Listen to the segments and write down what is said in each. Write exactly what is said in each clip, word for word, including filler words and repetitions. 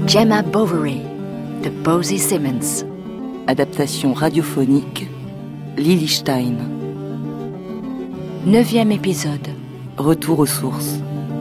Gemma Bovary de Bosie Simmons. Adaptation radiophonique, Lily Stein. Neuvième épisode. Retour aux sources.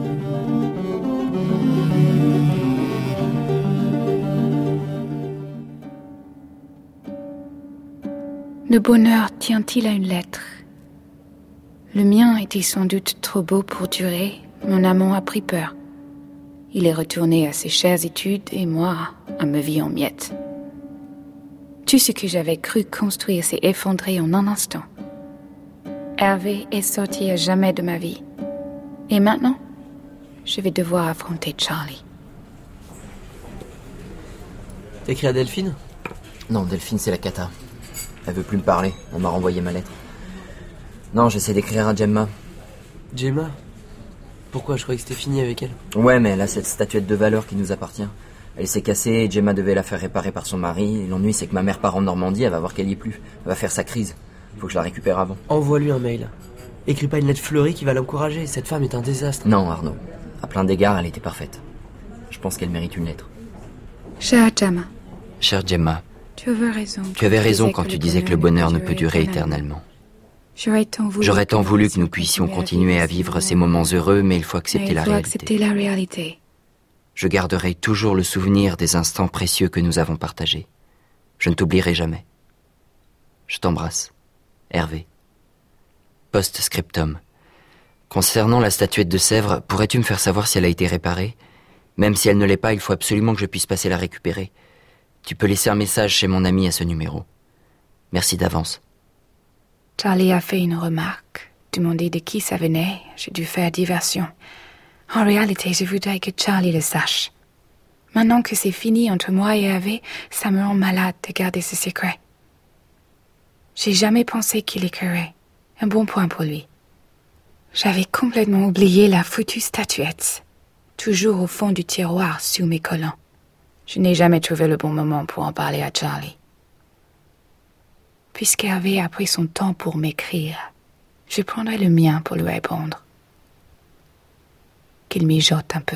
Le bonheur tient-il à une lettre? Le mien était sans doute trop beau pour durer. Mon amant a pris peur. Il est retourné à ses chères études et moi à ma vie en miettes. Tout ce que j'avais cru construire s'est effondré en un instant. Hervé est sorti à jamais de ma vie. Et maintenant, je vais devoir affronter Charlie. T'as écrit à Delphine? Non, Delphine, c'est la cata. Elle veut plus me parler, on m'a renvoyé ma lettre. Non, j'essaie d'écrire à Gemma. Gemma? Pourquoi? Je croyais que c'était fini avec elle. Ouais, mais elle a cette statuette de valeur qui nous appartient. Elle s'est cassée et Gemma devait la faire réparer par son mari. Et l'ennui, c'est que ma mère part en Normandie, elle va voir qu'elle y est plus. Elle va faire sa crise. Faut que je la récupère avant. Envoie-lui un mail. Écris pas une lettre fleurie qui va l'encourager. Cette femme est un désastre. Non, Arnaud. À plein d'égards, elle était parfaite. Je pense qu'elle mérite une lettre. Chère Gemma. Chère Gemma. Tu avais raison. Tu avais raison quand tu disais que le bonheur ne peut durer éternellement. J'aurais tant voulu, J'aurais tant voulu que nous puissions continuer à vivre ces moments heureux, mais il faut accepter la réalité. accepter la réalité. Je garderai toujours le souvenir des instants précieux que nous avons partagés. Je ne t'oublierai jamais. Je t'embrasse. Hervé. Post-scriptum. Concernant la statuette de Sèvres, pourrais-tu me faire savoir si elle a été réparée? Même si elle ne l'est pas, il faut absolument que je puisse passer la récupérer. Tu peux laisser un message chez mon ami à ce numéro. Merci d'avance. Charlie a fait une remarque, demandé de qui ça venait. J'ai dû faire diversion. En réalité, je voudrais que Charlie le sache. Maintenant que c'est fini entre moi et Hervé, ça me rend malade de garder ce secret. J'ai jamais pensé qu'il écrirait. Un bon point pour lui. J'avais complètement oublié la foutue statuette, toujours au fond du tiroir sous mes collants. Je n'ai jamais trouvé le bon moment pour en parler à Charlie. Puisqu'Hervé a pris son temps pour m'écrire, je prendrai le mien pour lui répondre. Qu'il mijote un peu.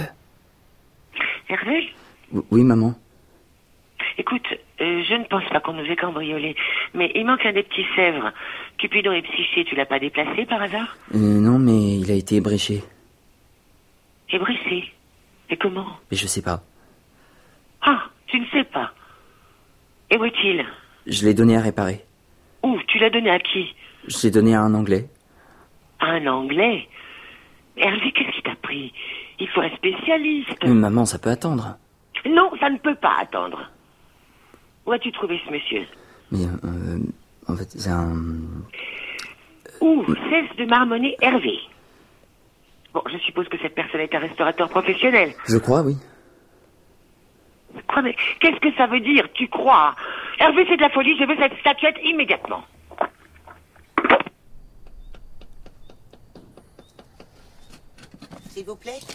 Hervé? Oui, maman. Écoute, euh, je ne pense pas qu'on nous ait cambriolé, mais il manque un des petits Sèvres. Cupidon et Psyché, tu l'as pas déplacé par hasard? Euh, non, mais il a été ébréché. Ébréché? Et comment? Mais je sais pas. Ah, tu ne sais pas. Et où est-il? Je l'ai donné à réparer. Où? Tu l'as donné à qui? Je l'ai donné à un Anglais. À un Anglais? Hervé, qu'est-ce qui t'a pris? Il faut un spécialiste. Mais maman, ça peut attendre. Non, ça ne peut pas attendre. Où as-tu trouvé ce monsieur? Mais, euh, en fait, c'est un... Où? Cesse de marmonner, Hervé. Bon, je suppose que cette personne est un restaurateur professionnel. Je crois, oui. Quoi, mais qu'est-ce que ça veut dire, tu crois? Hervé, c'est de la folie, je veux cette statuette immédiatement. S'il vous plaît.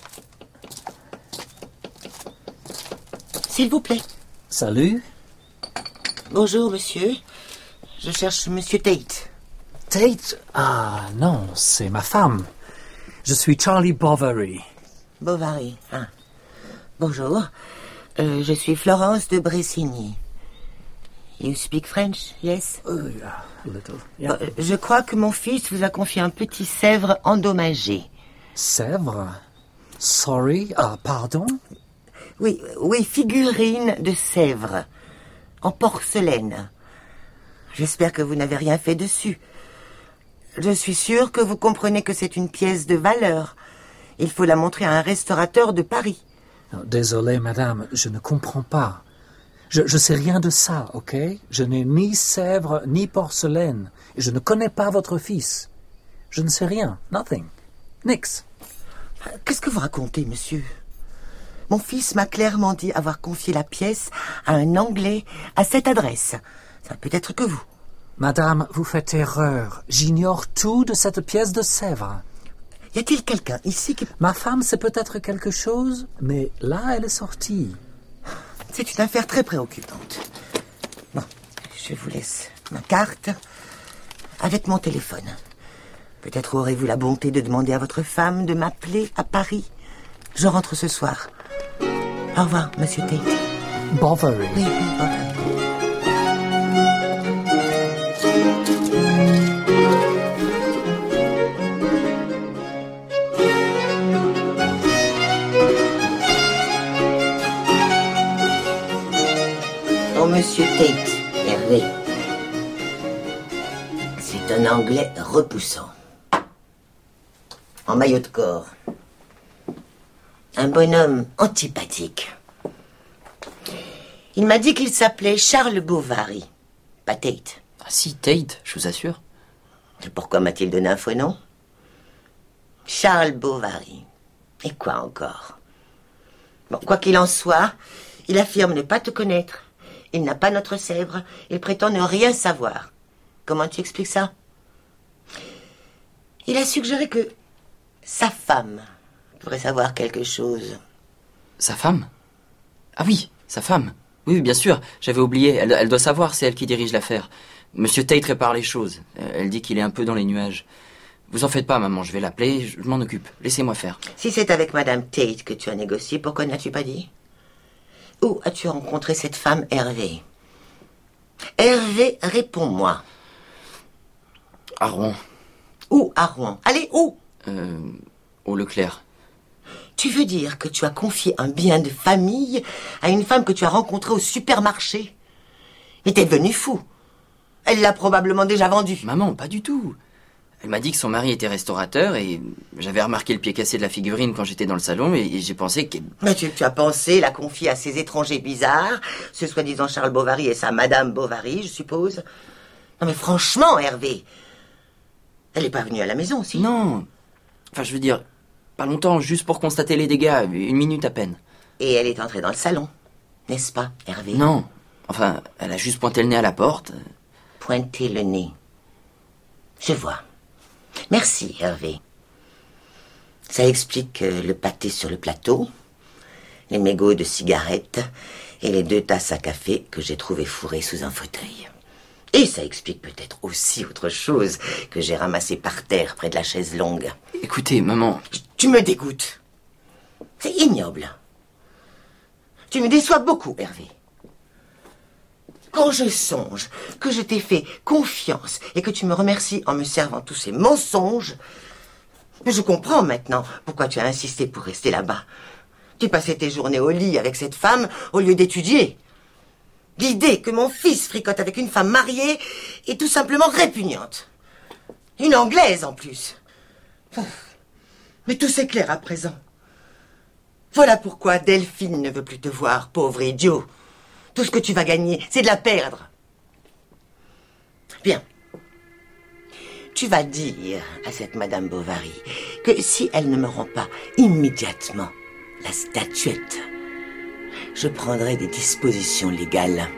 S'il vous plaît. Salut. Bonjour, monsieur. Je cherche monsieur Tate. Tate? Ah, non, c'est ma femme. Je suis Charlie Bovary. Bovary, hein. Bonjour. Euh, je suis Florence de Bressigny. You speak French, yes? Oh, yeah, a little. Yeah. Euh, je crois que mon fils vous a confié un petit Sèvre endommagé. Sèvres? Sorry, ah, pardon? Oui, oui, figurine de Sèvres. En porcelaine. J'espère que vous n'avez rien fait dessus. Je suis sûre que vous comprenez que c'est une pièce de valeur. Il faut la montrer à un restaurateur de Paris. Désolé, madame, je ne comprends pas. Je ne sais rien de ça, ok? Je n'ai ni Sèvres, ni porcelaine. Et je ne connais pas votre fils. Je ne sais rien. Nothing. Nix. Qu'est-ce que vous racontez, monsieur? Mon fils m'a clairement dit avoir confié la pièce à un Anglais à cette adresse. Ça peut être que vous. Madame, vous faites erreur. J'ignore tout de cette pièce de Sèvres. Y a-t-il quelqu'un ici qui... Ma femme sait peut-être quelque chose, mais là, elle est sortie. C'est une affaire très préoccupante. Bon, je vous laisse ma carte avec mon téléphone. Peut-être aurez-vous la bonté de demander à votre femme de m'appeler à Paris. Je rentre ce soir. Au revoir, monsieur Tate. Bovary. Oui, oui, Bovary. Oh, Monsieur Tate, Hervé. C'est un Anglais repoussant. En maillot de corps. Un bonhomme antipathique. Il m'a dit qu'il s'appelait Charles Bovary. Pas Tate. Ah si, Tate, je vous assure. Et pourquoi m'a-t-il donné un faux nom? Charles Bovary. Et quoi encore? Bon, quoi qu'il en soit, il affirme ne pas te connaître. Il n'a pas notre Sèvres. Il prétend ne rien savoir. Comment tu expliques ça? Il a suggéré que sa femme pourrait savoir quelque chose. Sa femme? Ah oui, sa femme. Oui, bien sûr, j'avais oublié. Elle, elle doit savoir, c'est elle qui dirige l'affaire. Monsieur Tate répare les choses. Elle dit qu'il est un peu dans les nuages. Vous en faites pas, maman, je vais l'appeler, je m'en occupe. Laissez-moi faire. Si c'est avec Madame Tate que tu as négocié, pourquoi n'as-tu pas dit? Où as-tu rencontré cette femme, Hervé? Hervé, réponds-moi. À Rouen. Où à Rouen? Allez, où? Euh, au Leclerc. Tu veux dire que tu as confié un bien de famille à une femme que tu as rencontrée au supermarché? Mais t'es devenu fou. Elle l'a probablement déjà vendu. Maman, pas du tout. Elle m'a dit que son mari était restaurateur et j'avais remarqué le pied cassé de la figurine quand j'étais dans le salon et j'ai pensé que... Mais tu, tu as pensé la confier à ces étrangers bizarres, ce soi-disant Charles Bovary et sa Madame Bovary, je suppose. Non mais franchement, Hervé, elle n'est pas venue à la maison, si? Non. Enfin, je veux dire, pas longtemps, juste pour constater les dégâts, une minute à peine. Et elle est entrée dans le salon, n'est-ce pas, Hervé? Non. Enfin, elle a juste pointé le nez à la porte. Pointer le nez. Je vois. Merci, Hervé. Ça explique le pâté sur le plateau, les mégots de cigarettes et les deux tasses à café que j'ai trouvées fourrées sous un fauteuil. Et ça explique peut-être aussi autre chose que j'ai ramassé par terre près de la chaise longue. Écoutez, maman... Tu me dégoûtes. C'est ignoble. Tu me déçois beaucoup, Hervé. Quand je songe que je t'ai fait confiance et que tu me remercies en me servant tous ces mensonges, je comprends maintenant pourquoi tu as insisté pour rester là-bas. Tu passais tes journées au lit avec cette femme au lieu d'étudier. L'idée que mon fils fricote avec une femme mariée est tout simplement répugnante. Une Anglaise en plus. Mais tout s'éclaire à présent. Voilà pourquoi Delphine ne veut plus te voir, pauvre idiot. Tout ce que tu vas gagner, c'est de la perdre. Bien. Tu vas dire à cette Madame Bovary que si elle ne me rend pas immédiatement la statuette, je prendrai des dispositions légales.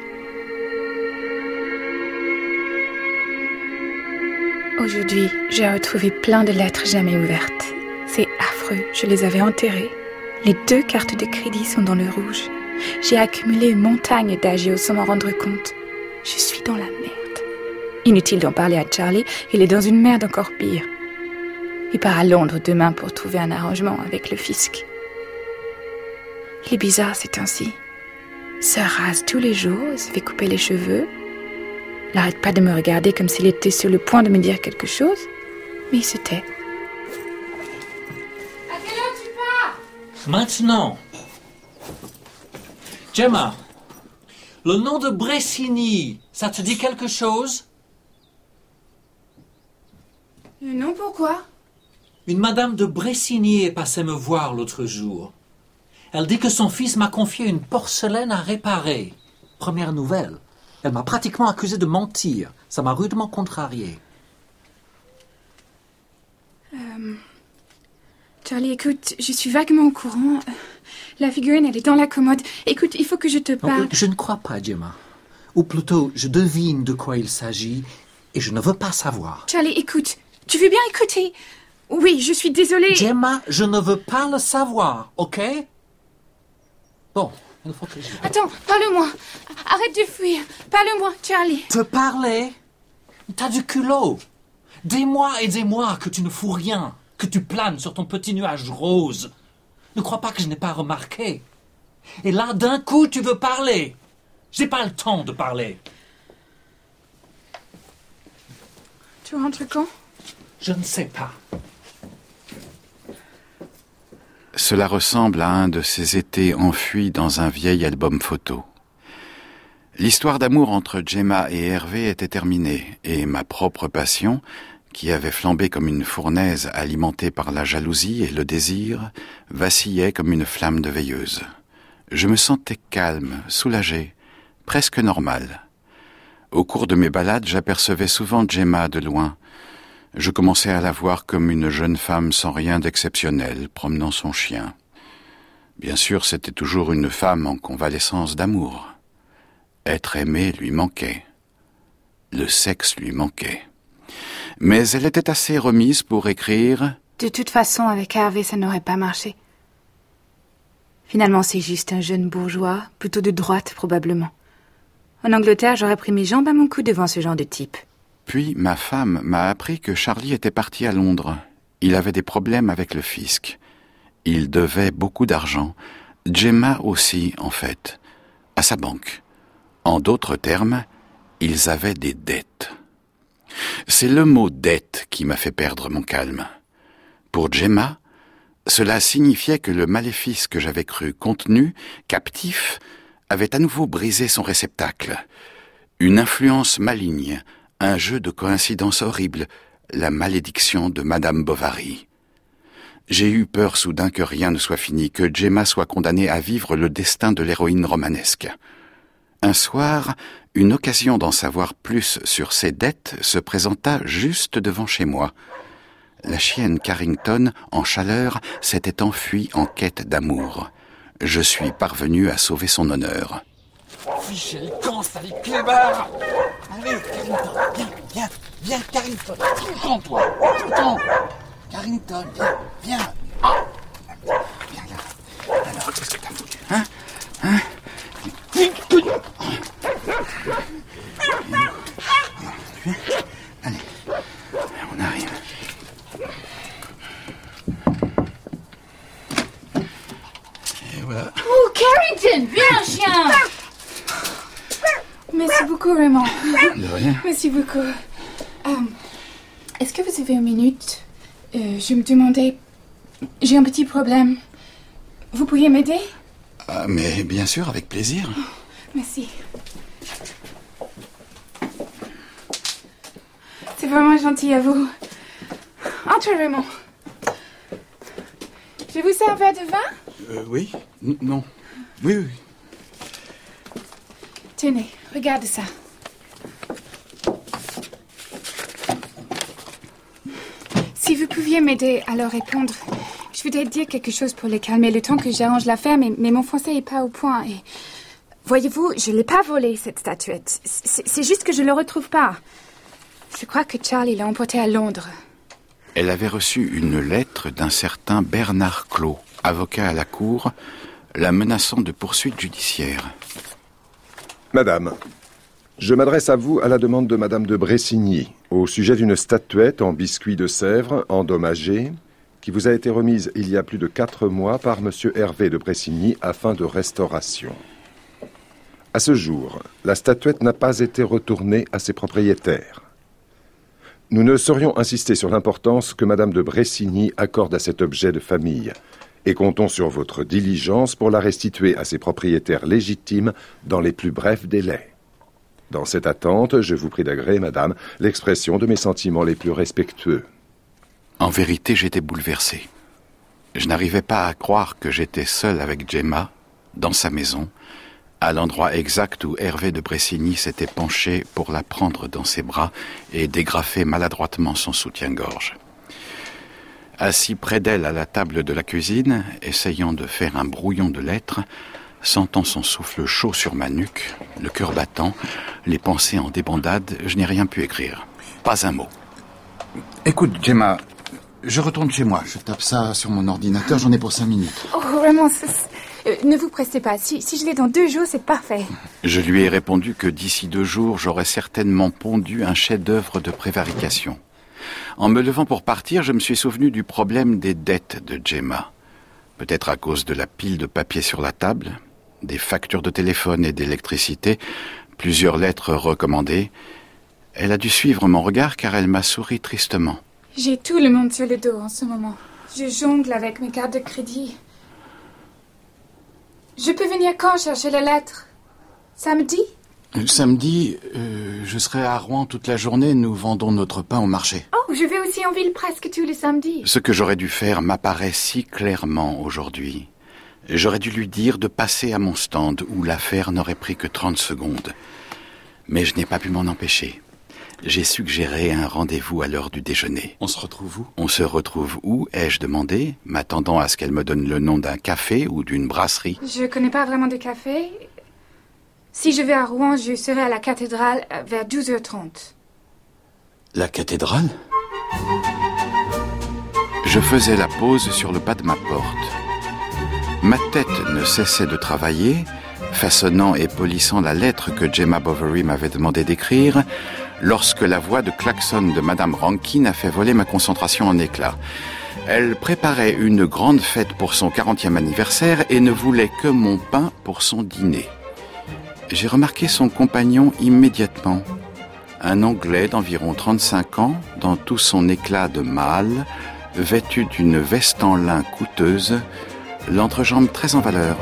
Aujourd'hui, j'ai retrouvé plein de lettres jamais ouvertes. C'est affreux, je les avais enterrées. Les deux cartes de crédit sont dans le rouge. J'ai accumulé une montagne d'agios sans m'en rendre compte. Je suis dans la merde. Inutile d'en parler à Charlie, il est dans une merde encore pire. Il part à Londres demain pour trouver un arrangement avec le fisc. Il est bizarre ces temps-ci. Il se rase tous les jours, il se fait couper les cheveux. Il n'arrête pas de me regarder comme s'il était sur le point de me dire quelque chose, mais il se tait. À quelle heure tu pars? Maintenant. Gemma, le nom de Bressigny, ça te dit quelque chose? Non, pourquoi? Une madame de Bressigny est passée me voir l'autre jour. Elle dit que son fils m'a confié une porcelaine à réparer. Première nouvelle. Elle m'a pratiquement accusé de mentir. Ça m'a rudement contrarié. Euh... Charlie, écoute, je suis vaguement au courant. La figurine, elle est dans la commode. Écoute, il faut que je te parle. Non, je ne crois pas, Gemma. Ou plutôt, je devine de quoi il s'agit et je ne veux pas savoir. Charlie, écoute, tu veux bien écouter? Oui, je suis désolée. Gemma, je ne veux pas le savoir, ok? Bon, il faut que je... Attends, parle-moi. Arrête de fuir. Parle-moi, Charlie. Te parler? T'as du culot. Des mois et des mois que tu ne fous rien, que tu planes sur ton petit nuage rose. Ne crois pas que je n'ai pas remarqué. Et là, d'un coup, tu veux parler. J'ai pas le temps de parler. Tu rentres quand? Je ne sais pas. Cela ressemble à un de ces étés enfuis dans un vieil album photo. L'histoire d'amour entre Gemma et Hervé était terminée, et ma propre passion, qui avait flambé comme une fournaise alimentée par la jalousie et le désir, vacillait comme une flamme de veilleuse. Je me sentais calme, soulagé, presque normal. Au cours de mes balades, j'apercevais souvent Gemma de loin. Je commençais à la voir comme une jeune femme sans rien d'exceptionnel, promenant son chien. Bien sûr, c'était toujours une femme en convalescence d'amour. Être aimée lui manquait. Le sexe lui manquait. Mais elle était assez remise pour écrire... De toute façon, avec Hervé, ça n'aurait pas marché. Finalement, c'est juste un jeune bourgeois, plutôt de droite, probablement. En Angleterre, j'aurais pris mes jambes à mon cou devant ce genre de type. Puis ma femme m'a appris que Charlie était parti à Londres. Il avait des problèmes avec le fisc. Il devait beaucoup d'argent. Gemma aussi, en fait, à sa banque. En d'autres termes, ils avaient des dettes. C'est le mot « dette » qui m'a fait perdre mon calme. Pour Gemma, cela signifiait que le maléfice que j'avais cru contenu, captif, avait à nouveau brisé son réceptacle. Une influence maligne, un jeu de coïncidences horribles, la malédiction de Madame Bovary. J'ai eu peur soudain que rien ne soit fini, que Gemma soit condamnée à vivre le destin de l'héroïne romanesque. Un soir, une occasion d'en savoir plus sur ses dettes se présenta juste devant chez moi. La chienne Carrington, en chaleur, s'était enfuie en quête d'amour. Je suis parvenu à sauver son honneur. Fichez le camp, sale clébard! Allez, Carrington, viens, viens, viens, Carrington, tout le temps, toi, tout le temps! Carrington, viens, viens! Viens là. Alors, qu'est-ce que t'as foutu, hein? Hein? Allez, on arrive. Et voilà. Oh, Carrington, viens, chien! Merci beaucoup, Raymond. De rien. Merci beaucoup. Euh, est-ce que vous avez une minute? euh, Je me demandais... J'ai un petit problème. Vous pourriez m'aider? Ah, mais bien sûr, avec plaisir. Oh, merci. C'est vraiment gentil à vous. Entrez, Raymond. Je vous sers un verre de vin? Euh, oui? N- non. Oui, oui. Tenez, regarde ça. Si vous pouviez m'aider à leur répondre, je voudrais dire quelque chose pour les calmer le temps que j'arrange l'affaire, mais, mais mon français n'est pas au point. Et voyez-vous, je ne l'ai pas volée, cette statuette. C'est, c'est juste que je ne le retrouve pas. Je crois que Charlie l'a emportée à Londres. Elle avait reçu une lettre d'un certain Bernard Clos, avocat à la cour, la menaçant de poursuites judiciaires. Madame, je m'adresse à vous à la demande de Madame de Bressigny, au sujet d'une statuette en biscuit de Sèvres, endommagée, qui vous a été remise il y a plus de quatre mois par Monsieur Hervé de Bressigny afin de restauration. À ce jour, la statuette n'a pas été retournée à ses propriétaires. Nous ne saurions insister sur l'importance que Madame de Bressigny accorde à cet objet de famille, et comptons sur votre diligence pour la restituer à ses propriétaires légitimes dans les plus brefs délais. Dans cette attente, je vous prie d'agréer, Madame, l'expression de mes sentiments les plus respectueux. En vérité, j'étais bouleversé. Je n'arrivais pas à croire que j'étais seul avec Gemma, dans sa maison, à l'endroit exact où Hervé de Bressigny s'était penché pour la prendre dans ses bras et dégrafer maladroitement son soutien-gorge. Assis près d'elle à la table de la cuisine, essayant de faire un brouillon de lettres, sentant son souffle chaud sur ma nuque, le cœur battant, les pensées en débandade, je n'ai rien pu écrire. Pas un mot. Écoute, Gemma, je retourne chez moi. Je tape ça sur mon ordinateur, j'en ai pour cinq minutes. Oh, vraiment, c'est... Euh, ne vous pressez pas. Si, si je l'ai dans deux jours, c'est parfait. Je lui ai répondu que d'ici deux jours, j'aurais certainement pondu un chef-d'œuvre de prévarication. En me levant pour partir, je me suis souvenu du problème des dettes de Gemma. Peut-être à cause de la pile de papier sur la table, des factures de téléphone et d'électricité, plusieurs lettres recommandées. Elle a dû suivre mon regard car elle m'a souri tristement. J'ai tout le monde sur le dos en ce moment. Je jongle avec mes cartes de crédit. Je peux venir quand chercher les lettres? Samedi? Samedi, euh, je serai à Rouen toute la journée. Nous vendons notre pain au marché. Oh, je vais aussi en ville presque tous les samedis. Ce que j'aurais dû faire m'apparaît si clairement aujourd'hui. J'aurais dû lui dire de passer à mon stand où l'affaire n'aurait pris que trente secondes. Mais je n'ai pas pu m'en empêcher. J'ai suggéré un rendez-vous à l'heure du déjeuner. On se retrouve où? On se retrouve où, ai-je demandé, m'attendant à ce qu'elle me donne le nom d'un café ou d'une brasserie. Je connais pas vraiment de café. Si je vais à Rouen, je serai à la cathédrale vers douze heures trente. La cathédrale? Je faisais la pause sur le pas de ma porte. Ma tête ne cessait de travailler, façonnant et polissant la lettre que Gemma Bovary m'avait demandé d'écrire, lorsque la voix de klaxon de Madame Rankin a fait voler ma concentration en éclats. Elle préparait une grande fête pour son quarantième anniversaire et ne voulait que mon pain pour son dîner. J'ai remarqué son compagnon immédiatement. Un Anglais d'environ trente-cinq ans, dans tout son éclat de mâle, vêtu d'une veste en lin coûteuse, l'entrejambe très en valeur.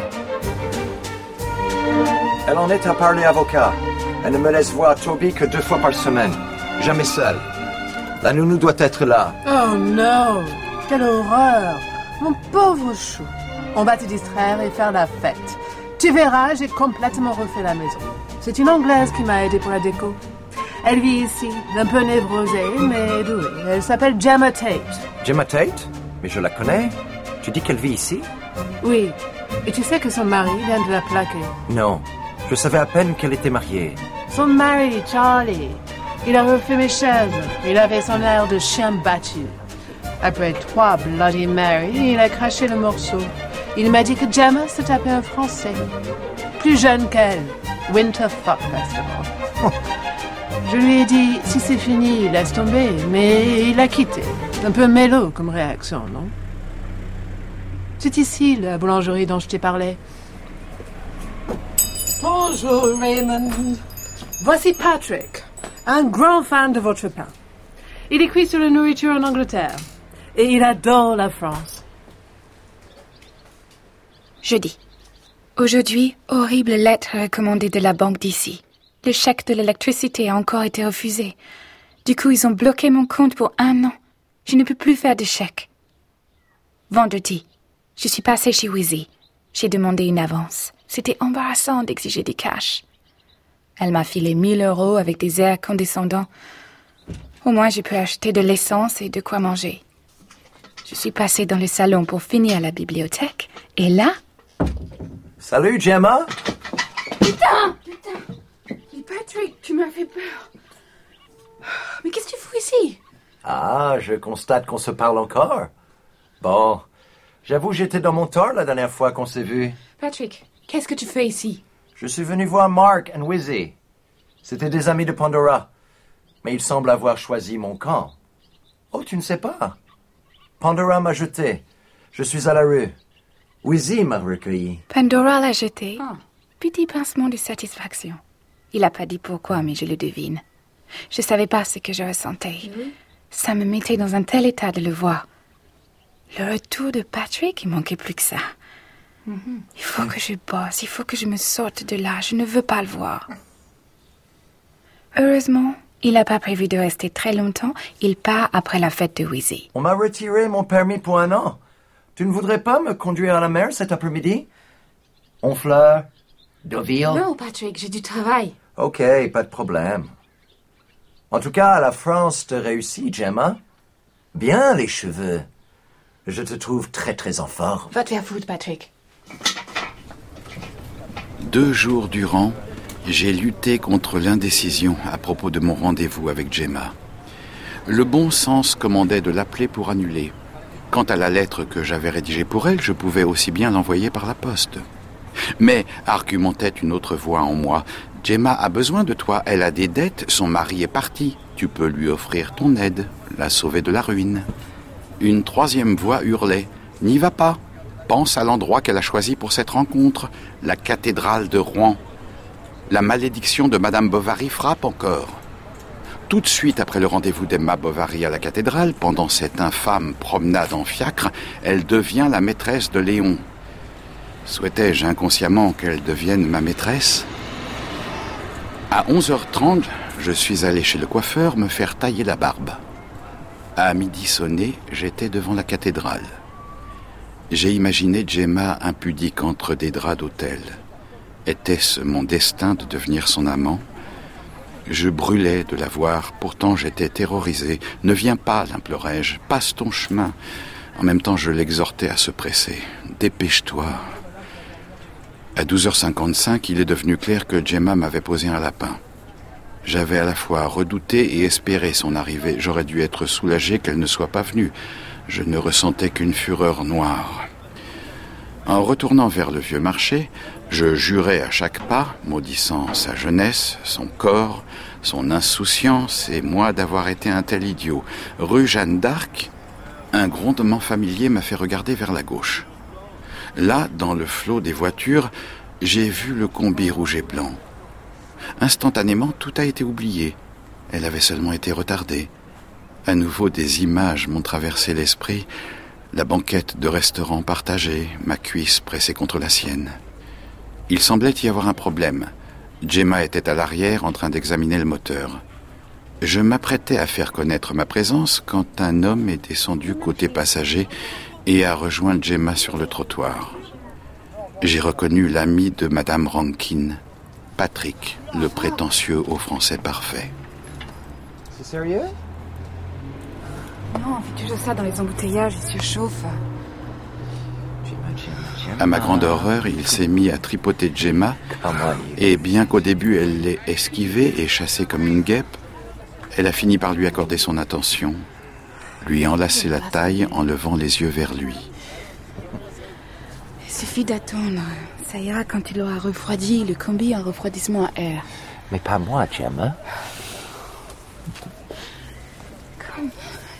Elle en est à parler avocat. Elle ne me laisse voir Toby que deux fois par semaine. Jamais seule. La nounou doit être là. Oh non! Quelle horreur! Mon pauvre chou. On va te distraire et faire la fête. Tu verras, j'ai complètement refait la maison. C'est une Anglaise qui m'a aidée pour la déco. Elle vit ici, un peu névrosée, mais douée. Elle s'appelle Gemma Tate. Gemma Tate? Mais je la connais. Tu dis qu'elle vit ici? Oui. Et tu sais que son mari vient de la plaquer? Non. Je savais à peine qu'elle était mariée. Son mari, Charlie. Il a refait mes chaises. Il avait son air de chien battu. Après trois Bloody Mary, il a craché le morceau. Il m'a dit que Gemma se tapait un Français. Plus jeune qu'elle. Winter Fuck Festival. Je lui ai dit, si c'est fini, laisse tomber. Mais il a quitté. Un peu mélo comme réaction, non? C'est ici, la boulangerie dont je t'ai parlé. Bonjour, Raymond. Voici Patrick, un grand fan de votre pain. Il écrit sur la nourriture en Angleterre. Et il adore la France. Jeudi. Aujourd'hui, horrible lettre recommandée de la banque d'ici. Le chèque de l'électricité a encore été refusé. Du coup, ils ont bloqué mon compte pour un an. Je ne peux plus faire de chèque. Vendredi, je suis passée chez Wizzy. J'ai demandé une avance. C'était embarrassant d'exiger des cash. Elle m'a filé mille euros avec des airs condescendants. Au moins, je peux acheter de l'essence et de quoi manger. Je suis passée dans le salon pour finir à la bibliothèque. Et là... Salut, Gemma. Putain! Putain! Mais Patrick, tu m'as fait peur. Mais qu'est-ce que tu fous ici? Ah, je constate qu'on se parle encore. Bon, j'avoue, j'étais dans mon tort la dernière fois qu'on s'est vu. Patrick, qu'est-ce que tu fais ici? Je suis venu voir Mark et Wizzy. C'était des amis de Pandora. Mais ils semblent avoir choisi mon camp. Oh, tu ne sais pas? Pandora m'a jeté. Je suis à la rue. Wizzy m'a recueilli. Pandora l'a jeté. Oh. Petit pincement de satisfaction. Il n'a pas dit pourquoi, mais je le devine. Je ne savais pas ce que je ressentais. Mm-hmm. Ça me mettait dans un tel état de le voir. Le retour de Patrick, il manquait plus que ça. Mm-hmm. Il faut que je bosse, il faut que je me sorte de là. Je ne veux pas le voir. Heureusement, il n'a pas prévu de rester très longtemps. Il part après la fête de Wizzy. On m'a retiré mon permis pour un an. Tu ne voudrais pas me conduire à la mer cet après-midi? Honfleur? Deauville? Non, Patrick, j'ai du travail. Ok, pas de problème. En tout cas, la France te réussit, Gemma. Bien les cheveux. Je te trouve très très en forme. Va te faire foutre, Patrick. Deux jours durant, j'ai lutté contre l'indécision à propos de mon rendez-vous avec Gemma. Le bon sens commandait de l'appeler pour annuler. Quant à la lettre que j'avais rédigée pour elle, je pouvais aussi bien l'envoyer par la poste. Mais, argumentait une autre voix en moi, Gemma a besoin de toi, elle a des dettes, son mari est parti. Tu peux lui offrir ton aide, la sauver de la ruine. Une troisième voix hurlait, n'y va pas. Pense à l'endroit qu'elle a choisi pour cette rencontre, la cathédrale de Rouen. La malédiction de Madame Bovary frappe encore. Tout de suite après le rendez-vous d'Emma Bovary à la cathédrale, pendant cette infâme promenade en fiacre, elle devient la maîtresse de Léon. Souhaitais-je inconsciemment qu'elle devienne ma maîtresse ? À onze heures trente, je suis allé chez le coiffeur me faire tailler la barbe. À midi sonné, j'étais devant la cathédrale. J'ai imaginé Gemma impudique entre des draps d'autel. Était-ce mon destin de devenir son amant ? Je brûlais de la voir, pourtant j'étais terrorisé. « Ne viens pas », l'implorai-je, « passe ton chemin ». En même temps, je l'exhortais à se presser. « Dépêche-toi ». À douze heures cinquante-cinq, il est devenu clair que Gemma m'avait posé un lapin. J'avais à la fois redouté et espéré son arrivée. J'aurais dû être soulagé qu'elle ne soit pas venue. Je ne ressentais qu'une fureur noire. En retournant vers le vieux marché, je jurais à chaque pas, maudissant sa jeunesse, son corps, son insouciance et moi d'avoir été un tel idiot. Rue Jeanne d'Arc, un grondement familier m'a fait regarder vers la gauche. Là, dans le flot des voitures, j'ai vu le combi rouge et blanc. Instantanément, tout a été oublié. Elle avait seulement été retardée. À nouveau, des images m'ont traversé l'esprit. La banquette de restaurant partagée, ma cuisse pressée contre la sienne. Il semblait y avoir un problème. Gemma était à l'arrière en train d'examiner le moteur. Je m'apprêtais à faire connaître ma présence quand un homme est descendu côté passager et a rejoint Gemma sur le trottoir. J'ai reconnu l'ami de Madame Rankin, Patrick, le prétentieux au français parfait. C'est sérieux ? Non, fais toujours ça dans les embouteillages, il surchauffe. À ma grande horreur, il s'est mis à tripoter Gemma, et bien qu'au début elle l'ait esquivée et chassée comme une guêpe, elle a fini par lui accorder son attention, lui enlacer la taille en levant les yeux vers lui. Il suffit d'attendre. Ça ira quand il aura refroidi le combi en refroidissement à air. Mais pas moi, Gemma. Comme...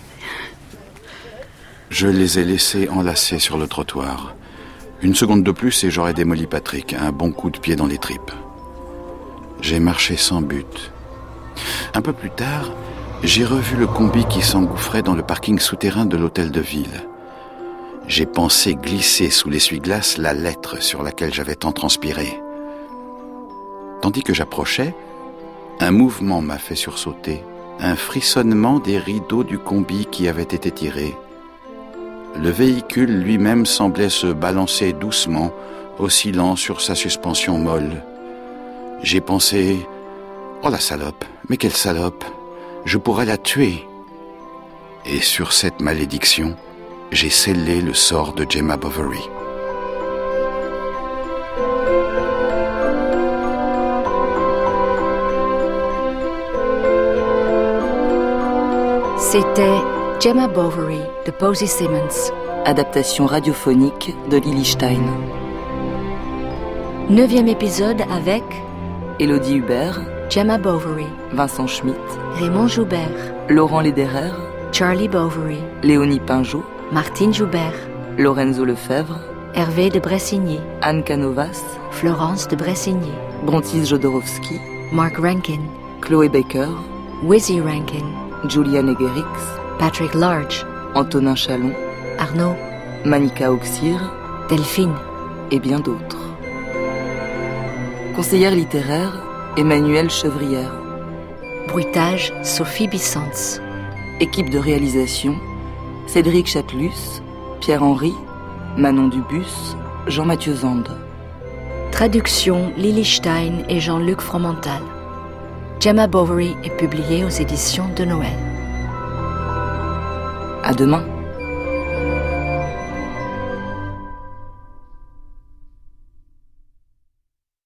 Je les ai laissés enlacés sur le trottoir. Une seconde de plus et j'aurais démoli Patrick, un bon coup de pied dans les tripes. J'ai marché sans but. Un peu plus tard, j'ai revu le combi qui s'engouffrait dans le parking souterrain de l'hôtel de ville. J'ai pensé glisser sous l'essuie-glace la lettre sur laquelle j'avais tant transpiré. Tandis que j'approchais, un mouvement m'a fait sursauter, un frissonnement des rideaux du combi qui avait été tiré. Le véhicule lui-même semblait se balancer doucement, oscillant sur sa suspension molle. J'ai pensé, oh la salope, mais quelle salope, je pourrais la tuer. Et sur cette malédiction, j'ai scellé le sort de Gemma Bovary. C'était Gemma Bovary de Posey Simmons. Adaptation radiophonique de Lily Stein. Neuvième épisode avec Élodie Hubert, Gemma Bovary, Vincent Schmitt, Raymond Joubert, Laurent Lederer, Charlie Bovary, Léonie Pinjot, Martine Joubert, Lorenzo Lefebvre, Hervé de Bressigny, Anne Canovas, Florence de Bressigny, Brontis Jodorowsky, Mark Rankin, Chloé Baker, Wizzy Rankin, Julian Egerix, Patrick Large, Antonin Chalon, Arnaud, Manika Auxir, Delphine et bien d'autres. Conseillère littéraire, Emmanuelle Chevrière. Bruitage, Sophie Bissens. Équipe de réalisation, Cédric Chatelus, Pierre-Henry, Manon Dubus, Jean-Mathieu Zande. Traduction, Lily Stein et Jean-Luc Fromental. Gemma Bovary est publiée aux éditions de Noël. À demain.